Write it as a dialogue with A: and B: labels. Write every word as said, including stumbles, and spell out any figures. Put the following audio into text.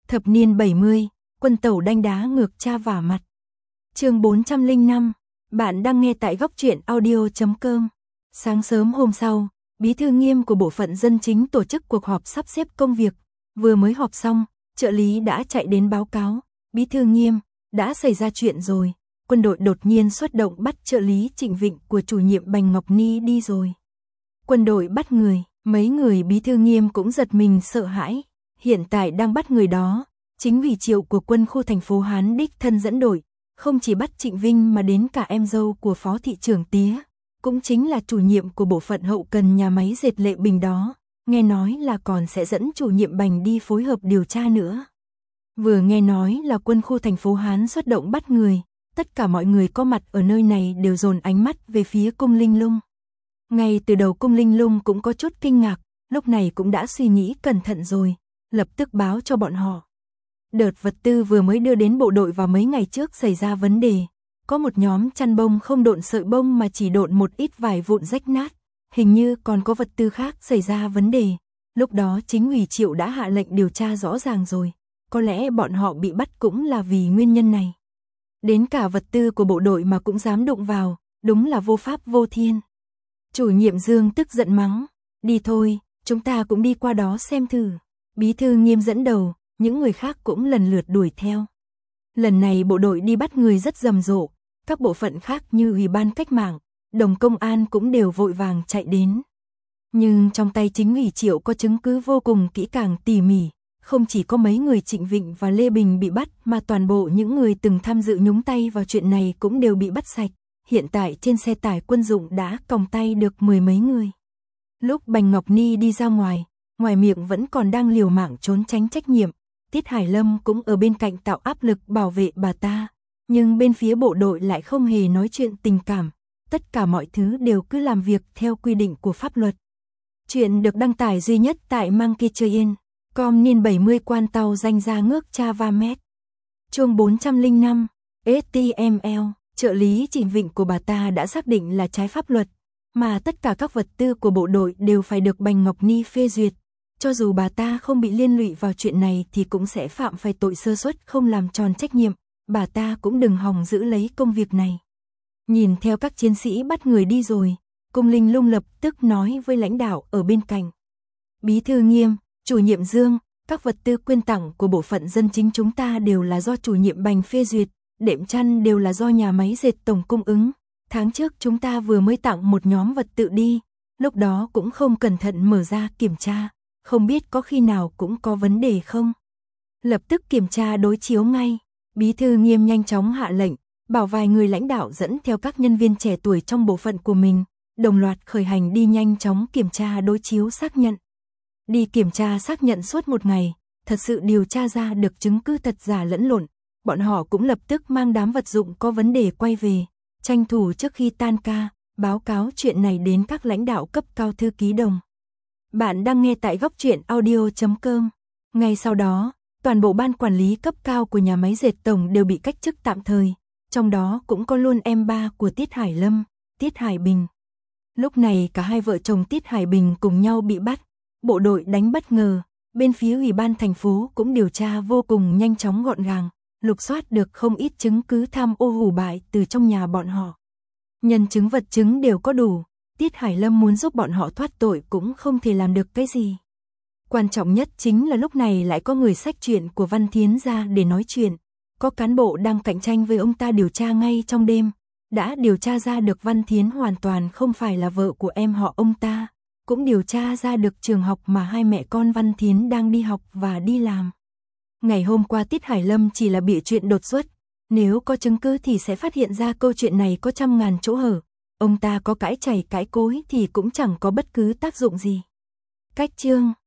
A: Thập niên bảy mươi, quân tẩu đanh đá ngược cha vả mặt. Chương bốn trăm lẻ năm, bạn đang nghe tại góc truyện audio chấm com. Sáng sớm hôm sau, bí thư Nghiêm của bộ phận dân chính tổ chức cuộc họp sắp xếp công việc, vừa mới họp xong, trợ lý đã chạy đến báo cáo, bí thư Nghiêm, đã xảy ra chuyện rồi, quân đội đột nhiên xuất động bắt trợ lý Trịnh Vịnh của chủ nhiệm Bành Ngọc Ni đi rồi. Quân đội bắt người, mấy người bí thư Nghiêm cũng giật mình sợ hãi, hiện tại đang bắt người đó, chính vì Triệu của quân khu thành phố Hán đích thân dẫn đội, không chỉ bắt Trịnh Vinh mà đến cả em dâu của phó thị trưởng Tía, cũng chính là chủ nhiệm của bộ phận hậu cần nhà máy dệt Lệ Bình đó, nghe nói là còn sẽ dẫn chủ nhiệm Bành đi phối hợp điều tra nữa. Vừa nghe nói là quân khu thành phố Hán xuất động bắt người, tất cả mọi người có mặt ở nơi này đều dồn ánh mắt về phía cung Linh Lung. Ngay từ đầu cung Linh Lung cũng có chút kinh ngạc, lúc này cũng đã suy nghĩ cẩn thận rồi, lập tức báo cho bọn họ. Đợt vật tư vừa mới đưa đến bộ đội vào mấy ngày trước xảy ra vấn đề, có một nhóm chăn bông không độn sợi bông mà chỉ độn một ít vải vụn rách nát, hình như còn có vật tư khác xảy ra vấn đề. Lúc đó chính ủy Triệu đã hạ lệnh điều tra rõ ràng rồi, có lẽ bọn họ bị bắt cũng là vì nguyên nhân này. Đến cả vật tư của bộ đội mà cũng dám đụng vào, đúng là vô pháp vô thiên. Chủ nhiệm Dương tức giận mắng, đi thôi, chúng ta cũng đi qua đó xem thử. Bí thư Nghiêm dẫn đầu, những người khác cũng lần lượt đuổi theo. Lần này bộ đội đi bắt người rất rầm rộ, các bộ phận khác như Ủy ban Cách mạng, Đồng Công an cũng đều vội vàng chạy đến. Nhưng trong tay chính ủy Triệu có chứng cứ vô cùng kỹ càng tỉ mỉ, không chỉ có mấy người Trịnh Vịnh và Lê Bình bị bắt mà toàn bộ những người từng tham dự nhúng tay vào chuyện này cũng đều bị bắt sạch. Hiện tại trên xe tải quân dụng đã còng tay được mười mấy người. Lúc Bành Ngọc Ni đi ra ngoài, ngoài miệng vẫn còn đang liều mạng trốn tránh trách nhiệm, Tiết Hải Lâm cũng ở bên cạnh tạo áp lực bảo vệ bà ta, nhưng bên phía bộ đội lại không hề nói chuyện tình cảm, tất cả mọi thứ đều cứ làm việc theo quy định của pháp luật. Chuyện được đăng tải duy nhất tại Monkey Train, com niên bảy mươi quan tàu danh ra ngước cha va mét. Chương bốn trăm lẻ năm, ét tê em lờ, trợ lý Trịnh Vịnh của bà ta đã xác định là trái pháp luật, mà tất cả các vật tư của bộ đội đều phải được Bành Ngọc Ni phê duyệt. Cho dù bà ta không bị liên lụy vào chuyện này thì cũng sẽ phạm phải tội sơ suất không làm tròn trách nhiệm, bà ta cũng đừng hòng giữ lấy công việc này. Nhìn theo các chiến sĩ bắt người đi rồi, cung Linh Lung lập tức nói với lãnh đạo ở bên cạnh. Bí thư Nghiêm, chủ nhiệm Dương, các vật tư quyên tặng của bộ phận dân chính chúng ta đều là do chủ nhiệm Bành phê duyệt, đệm chăn đều là do nhà máy dệt tổng cung ứng. Tháng trước chúng ta vừa mới tặng một nhóm vật tư đi, lúc đó cũng không cẩn thận mở ra kiểm tra, không biết có khi nào cũng có vấn đề không. Lập tức kiểm tra đối chiếu ngay, bí thư Nghiêm nhanh chóng hạ lệnh, bảo vài người lãnh đạo dẫn theo các nhân viên trẻ tuổi trong bộ phận của mình, đồng loạt khởi hành đi nhanh chóng kiểm tra đối chiếu xác nhận. Đi kiểm tra xác nhận suốt một ngày, thật sự điều tra ra được chứng cứ thật giả lẫn lộn, bọn họ cũng lập tức mang đám vật dụng có vấn đề quay về, tranh thủ trước khi tan ca, báo cáo chuyện này đến các lãnh đạo cấp cao thư ký Đồng. Bạn đang nghe tại góc truyện audio chấm com. Ngay sau đó, toàn bộ ban quản lý cấp cao của nhà máy dệt tổng đều bị cách chức tạm thời, trong đó cũng có luôn em ba của Tiết Hải Lâm, Tiết Hải Bình. Lúc này cả hai vợ chồng Tiết Hải Bình cùng nhau bị bắt, bộ đội đánh bất ngờ, bên phía Ủy ban thành phố cũng điều tra vô cùng nhanh chóng gọn gàng, lục soát được không ít chứng cứ tham ô hủ bại từ trong nhà bọn họ. Nhân chứng vật chứng đều có đủ, Tiết Hải Lâm muốn giúp bọn họ thoát tội cũng không thể làm được cái gì. Quan trọng nhất chính là lúc này lại có người xách chuyện của Văn Thiến ra để nói chuyện, có cán bộ đang cạnh tranh với ông ta điều tra ngay trong đêm, đã điều tra ra được Văn Thiến hoàn toàn không phải là vợ của em họ ông ta, cũng điều tra ra được trường học mà hai mẹ con Văn Thiến đang đi học và đi làm. Ngày hôm qua Tiết Hải Lâm chỉ là bịa chuyện đột xuất, nếu có chứng cứ thì sẽ phát hiện ra câu chuyện này có trăm ngàn chỗ hở, ông ta có cãi chảy cãi cối thì cũng chẳng có bất cứ tác dụng gì. Cách chương